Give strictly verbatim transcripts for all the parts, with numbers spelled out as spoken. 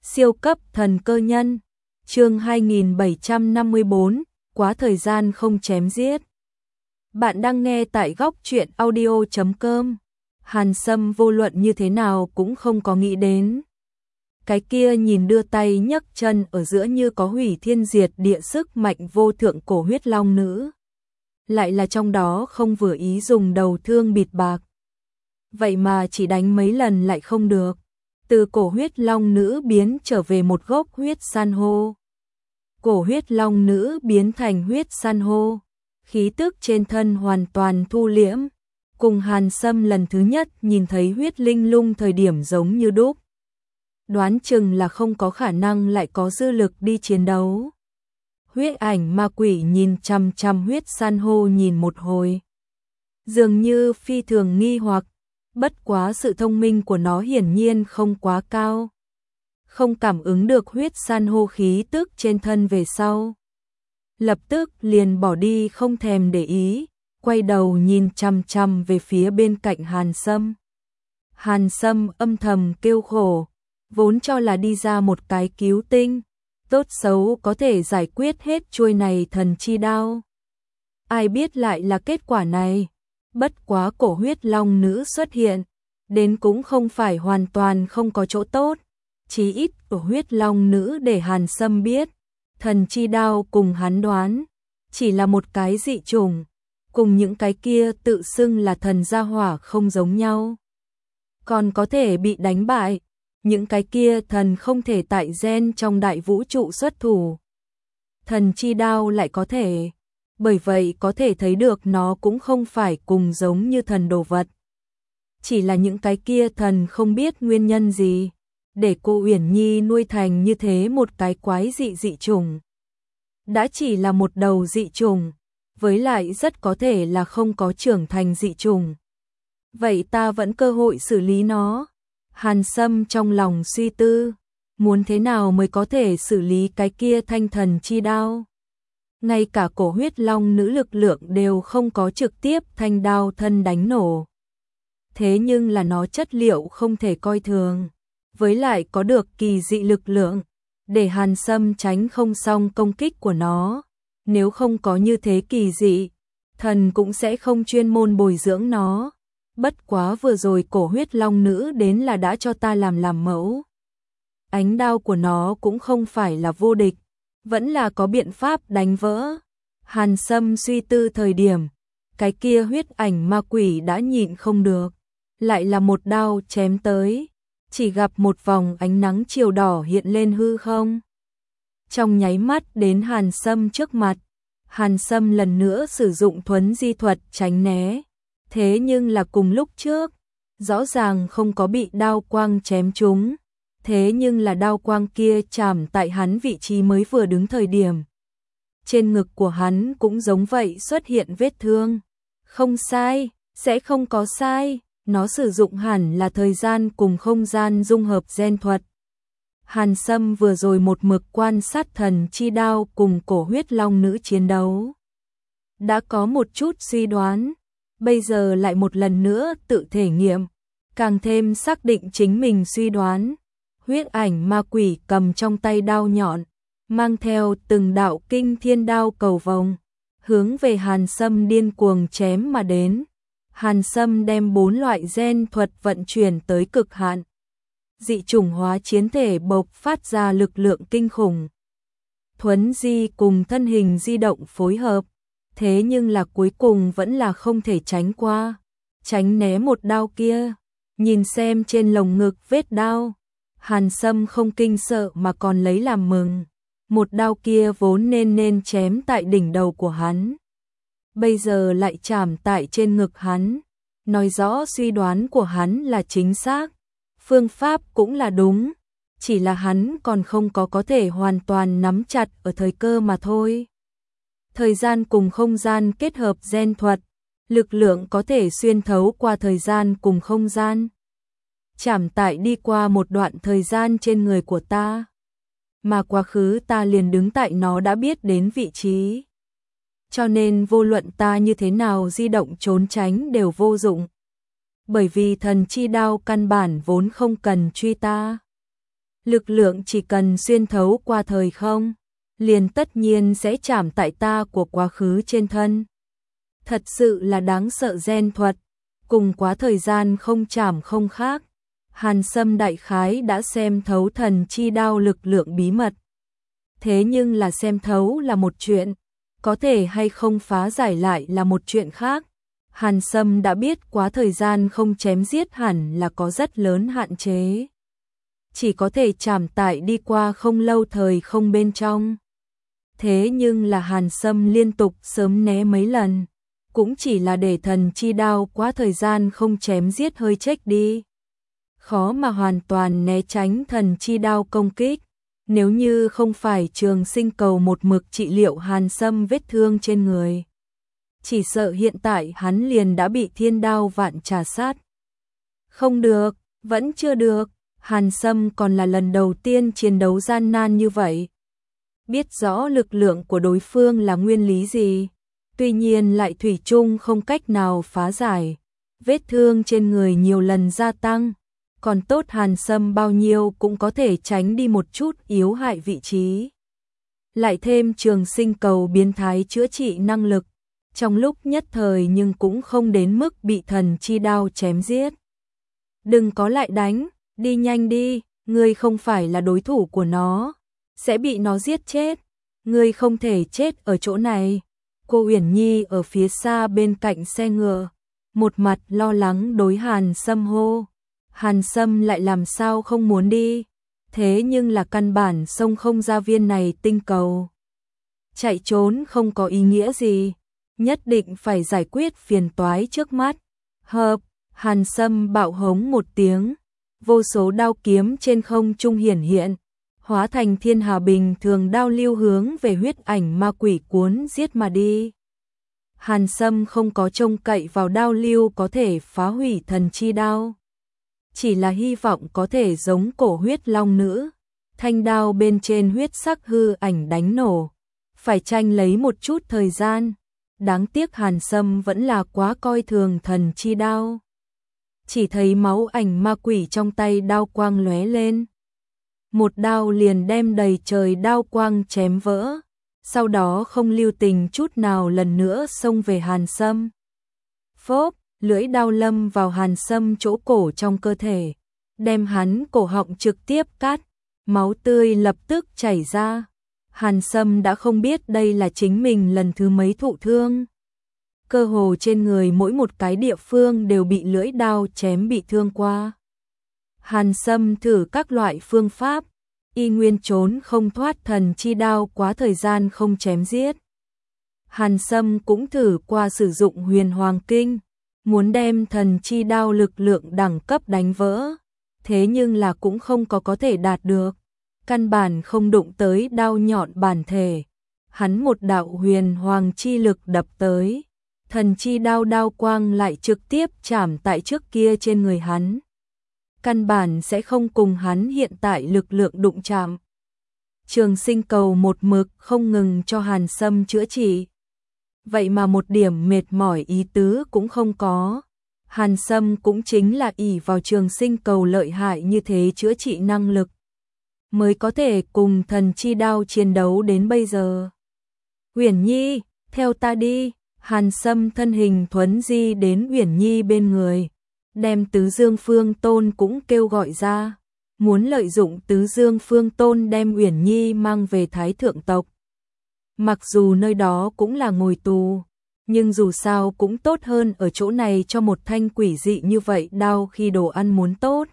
Siêu cấp thần cơ nhân, chương hai nghìn bảy trăm năm mươi tư, quá thời gian không chém giết. Bạn đang nghe tại góc truyện audio chấm com. Hàn Sâm vô luận như thế nào cũng không có nghĩ đến. Cái kia nhìn đưa tay nhấc chân ở giữa như có hủy thiên diệt địa sức mạnh vô thượng cổ huyết long nữ. Lại là trong đó không vừa ý dùng đầu thương bịt bạc. Vậy mà chỉ đánh mấy lần lại không được. Từ cổ huyết long nữ biến trở về một gốc huyết san hô. Cổ huyết long nữ biến thành huyết san hô. Khí tức trên thân hoàn toàn thu liễm. Cùng Hàn Sâm lần thứ nhất nhìn thấy huyết linh lung thời điểm giống như đúc. Đoán chừng là không có khả năng lại có dư lực đi chiến đấu. Huyết ảnh ma quỷ nhìn chằm chằm huyết san hô nhìn một hồi. Dường như phi thường nghi hoặc, bất quá sự thông minh của nó hiển nhiên không quá cao. Không cảm ứng được huyết san hô khí tức trên thân về sau. Lập tức liền bỏ đi không thèm để ý, quay đầu nhìn chằm chằm về phía bên cạnh Hàn Sâm. Hàn Sâm âm thầm kêu khổ, vốn cho là đi ra một cái cứu tinh, tốt xấu có thể giải quyết hết chuôi này thần chi đao. Ai biết lại là kết quả này, bất quá cổ huyết long nữ xuất hiện, đến cũng không phải hoàn toàn không có chỗ tốt, chí ít cổ huyết long nữ để Hàn Sâm biết, thần chi đao cùng hắn đoán, chỉ là một cái dị chủng, cùng những cái kia tự xưng là thần gia hỏa không giống nhau. Còn có thể bị đánh bại, những cái kia thần không thể tại gen trong đại vũ trụ xuất thủ. Thần chi đao lại có thể, bởi vậy có thể thấy được nó cũng không phải cùng giống như thần đồ vật. Chỉ là những cái kia thần không biết nguyên nhân gì, để cô Uyển Nhi nuôi thành như thế một cái quái dị dị chủng. Đã chỉ là một đầu dị chủng, với lại rất có thể là không có trưởng thành dị chủng. Vậy ta vẫn cơ hội xử lý nó. Hàn Sâm trong lòng suy tư, muốn thế nào mới có thể xử lý cái kia thanh thần chi đao. Ngay cả cổ huyết long nữ lực lượng đều không có trực tiếp thanh đao thân đánh nổ. Thế nhưng là nó chất liệu không thể coi thường, với lại có được kỳ dị lực lượng, để Hàn Sâm tránh không xong công kích của nó. Nếu không có như thế kỳ dị, thần cũng sẽ không chuyên môn bồi dưỡng nó. Bất quá vừa rồi cổ huyết long nữ đến là đã cho ta làm làm mẫu. Ánh đao của nó cũng không phải là vô địch, vẫn là có biện pháp đánh vỡ. Hàn Sâm suy tư thời điểm, cái kia huyết ảnh ma quỷ đã nhịn không được, lại là một đao chém tới, chỉ gặp một vòng ánh nắng chiều đỏ hiện lên hư không. Trong nháy mắt đến Hàn Sâm trước mặt, Hàn Sâm lần nữa sử dụng thuấn di thuật tránh né. Thế nhưng là cùng lúc trước, rõ ràng không có bị đao quang chém trúng, thế nhưng là đao quang kia chạm tại hắn vị trí mới vừa đứng thời điểm. Trên ngực của hắn cũng giống vậy xuất hiện vết thương. Không sai, sẽ không có sai, nó sử dụng hẳn là thời gian cùng không gian dung hợp gen thuật. Hàn Sâm vừa rồi một mực quan sát thần chi đao cùng cổ huyết long nữ chiến đấu. Đã có một chút suy đoán. Bây giờ lại một lần nữa tự thể nghiệm, càng thêm xác định chính mình suy đoán. Huyết ảnh ma quỷ cầm trong tay đao nhọn, mang theo từng đạo kinh thiên đao cầu vồng, hướng về Hàn Sâm điên cuồng chém mà đến. Hàn Sâm đem bốn loại gen thuật vận chuyển tới cực hạn. Dị chủng hóa chiến thể bộc phát ra lực lượng kinh khủng. Thuấn di cùng thân hình di động phối hợp. Thế nhưng là cuối cùng vẫn là không thể tránh qua, tránh né một đao kia. Nhìn xem trên lồng ngực vết đao, Hàn Sâm không kinh sợ mà còn lấy làm mừng. Một đao kia vốn nên nên chém tại đỉnh đầu của hắn, bây giờ lại chạm tại trên ngực hắn, nói rõ suy đoán của hắn là chính xác, phương pháp cũng là đúng, chỉ là hắn còn không có có thể hoàn toàn nắm chặt ở thời cơ mà thôi. Thời gian cùng không gian kết hợp gen thuật, lực lượng có thể xuyên thấu qua thời gian cùng không gian. Chạm tại đi qua một đoạn thời gian trên người của ta, mà quá khứ ta liền đứng tại nó đã biết đến vị trí. Cho nên vô luận ta như thế nào di động trốn tránh đều vô dụng. Bởi vì thần chi đao căn bản vốn không cần truy ta. Lực lượng chỉ cần xuyên thấu qua thời không, liền tất nhiên sẽ chạm tại ta của quá khứ trên thân. Thật sự là đáng sợ gen thuật, cùng quá thời gian không chạm không khác. Hàn Sâm đại khái đã xem thấu thần chi đao lực lượng bí mật. Thế nhưng là xem thấu là một chuyện, có thể hay không phá giải lại là một chuyện khác. Hàn Sâm đã biết quá thời gian không chém giết hẳn là có rất lớn hạn chế. Chỉ có thể chạm tại đi qua không lâu thời không bên trong. Thế nhưng là Hàn Sâm liên tục sớm né mấy lần, cũng chỉ là để thần chi đao quá thời gian không chém giết hơi chếch đi. Khó mà hoàn toàn né tránh thần chi đao công kích. Nếu như không phải Trường Sinh cầu một mực trị liệu Hàn Sâm vết thương trên người, chỉ sợ hiện tại hắn liền đã bị thiên đao vạn trà sát. Không được, vẫn chưa được, Hàn Sâm còn là lần đầu tiên chiến đấu gian nan như vậy. Biết rõ lực lượng của đối phương là nguyên lý gì, tuy nhiên lại thủy chung không cách nào phá giải. Vết thương trên người nhiều lần gia tăng, còn tốt Hàn Sâm bao nhiêu cũng có thể tránh đi một chút yếu hại vị trí. Lại thêm Trường Sinh cầu biến thái chữa trị năng lực, trong lúc nhất thời nhưng cũng không đến mức bị thần chi đao chém giết. Đừng có lại đánh, đi nhanh đi, ngươi không phải là đối thủ của nó, sẽ bị nó giết chết, ngươi không thể chết ở chỗ này. Cô Uyển Nhi ở phía xa bên cạnh xe ngựa, một mặt lo lắng đối Hàn Sâm hô. Hàn Sâm lại làm sao không muốn đi, thế nhưng là căn bản xông không ra viên này tinh cầu. Chạy trốn không có ý nghĩa gì, nhất định phải giải quyết phiền toái trước mắt. Hợp, Hàn Sâm bạo hống một tiếng, vô số đao kiếm trên không trung hiển hiện, hóa thành thiên hà bình thường đao lưu hướng về huyết ảnh ma quỷ cuốn giết mà đi. Hàn Sâm không có trông cậy vào đao lưu có thể phá hủy thần chi đao, chỉ là hy vọng có thể giống cổ huyết long nữ, thanh đao bên trên huyết sắc hư ảnh đánh nổ, phải tranh lấy một chút thời gian. Đáng tiếc Hàn Sâm vẫn là quá coi thường thần chi đao. Chỉ thấy máu ảnh ma quỷ trong tay đao quang lóe lên, một đao liền đem đầy trời đao quang chém vỡ, sau đó không lưu tình chút nào lần nữa xông về Hàn Sâm. Phốp, lưỡi đao lâm vào Hàn Sâm chỗ cổ trong cơ thể, đem hắn cổ họng trực tiếp cắt, máu tươi lập tức chảy ra. Hàn Sâm đã không biết đây là chính mình lần thứ mấy thụ thương. Cơ hồ trên người mỗi một cái địa phương đều bị lưỡi đao chém bị thương qua. Hàn Sâm thử các loại phương pháp, y nguyên trốn không thoát thần chi đao quá thời gian không chém giết. Hàn Sâm cũng thử qua sử dụng huyền hoàng kinh, muốn đem thần chi đao lực lượng đẳng cấp đánh vỡ, thế nhưng là cũng không có có thể đạt được, căn bản không đụng tới đao nhọn bản thể. Hắn một đạo huyền hoàng chi lực đập tới, thần chi đao đao quang lại trực tiếp chạm tại trước kia trên người hắn, căn bản sẽ không cùng hắn hiện tại lực lượng đụng chạm. Trường Sinh cầu một mực không ngừng cho Hàn Sâm chữa trị, vậy mà một điểm mệt mỏi ý tứ cũng không có. Hàn Sâm cũng chính là ỷ vào Trường Sinh cầu lợi hại như thế chữa trị năng lực, mới có thể cùng thần chi đao chiến đấu đến bây giờ. Uyển Nhi, theo ta đi. Hàn Sâm thân hình thuấn di đến Uyển Nhi bên người, đem Tứ Dương Phương Tôn cũng kêu gọi ra, muốn lợi dụng Tứ Dương Phương Tôn đem Uyển Nhi mang về Thái Thượng tộc. Mặc dù nơi đó cũng là ngồi tù, nhưng dù sao cũng tốt hơn ở chỗ này cho một thanh quỷ dị như vậy đau khi đồ ăn muốn tốt.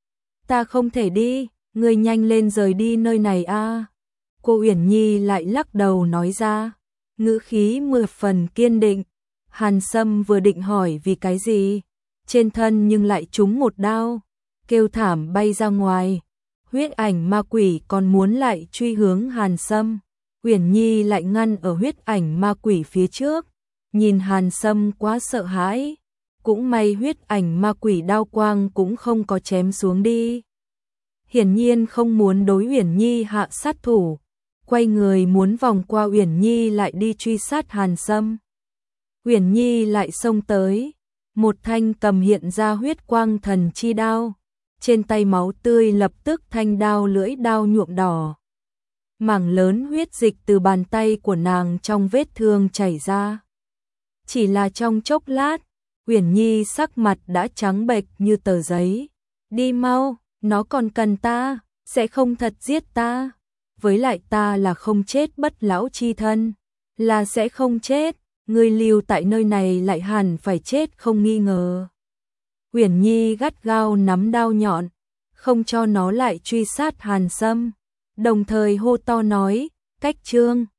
Ta không thể đi, ngươi nhanh lên rời đi nơi này a. Cô Uyển Nhi lại lắc đầu nói ra, ngữ khí mười phần kiên định. Hàn Sâm vừa định hỏi vì cái gì, trên thân nhưng lại trúng một đao, kêu thảm bay ra ngoài. Huyết ảnh ma quỷ còn muốn lại truy hướng Hàn Sâm, Uyển Nhi lại ngăn ở huyết ảnh ma quỷ phía trước, nhìn Hàn Sâm quá sợ hãi, cũng may huyết ảnh ma quỷ đao quang cũng không có chém xuống đi. Hiển nhiên không muốn đối Uyển Nhi hạ sát thủ, quay người muốn vòng qua Uyển Nhi lại đi truy sát Hàn Sâm. Uyển Nhi lại xông tới, một thanh cầm hiện ra huyết quang thần chi đao, trên tay máu tươi lập tức thanh đao lưỡi đao nhuộm đỏ. Mảng lớn huyết dịch từ bàn tay của nàng trong vết thương chảy ra. Chỉ là trong chốc lát, Uyển Nhi sắc mặt đã trắng bệch như tờ giấy. Đi mau, nó còn cần ta, sẽ không thật giết ta. Với lại ta là không chết bất lão chi thân, là sẽ không chết, ngươi lưu tại nơi này lại hẳn phải chết không nghi ngờ. Uyển Nhi gắt gao nắm đao nhọn, không cho nó lại truy sát Hàn Sâm, đồng thời hô to nói, Cách Trương.